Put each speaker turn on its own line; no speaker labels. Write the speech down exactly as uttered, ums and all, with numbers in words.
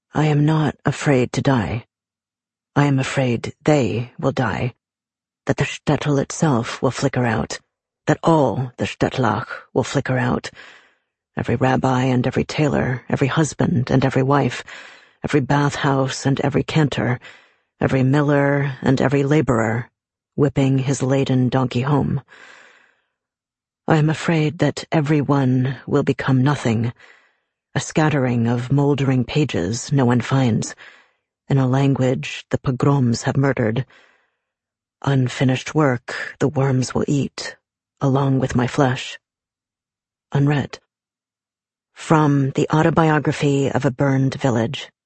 I am not afraid to die. I am afraid they will die, that the shtetl itself will flicker out, that all the shtetlach will flicker out, every rabbi and every tailor, every husband and every wife, every bathhouse and every cantor, every miller and every laborer, whipping his laden donkey home. I am afraid that every one will become nothing, a scattering of moldering pages no one finds, in a language the pogroms have murdered. Unfinished work the worms will eat, along with my flesh. Unread. From The Autobiography of a Burned Village.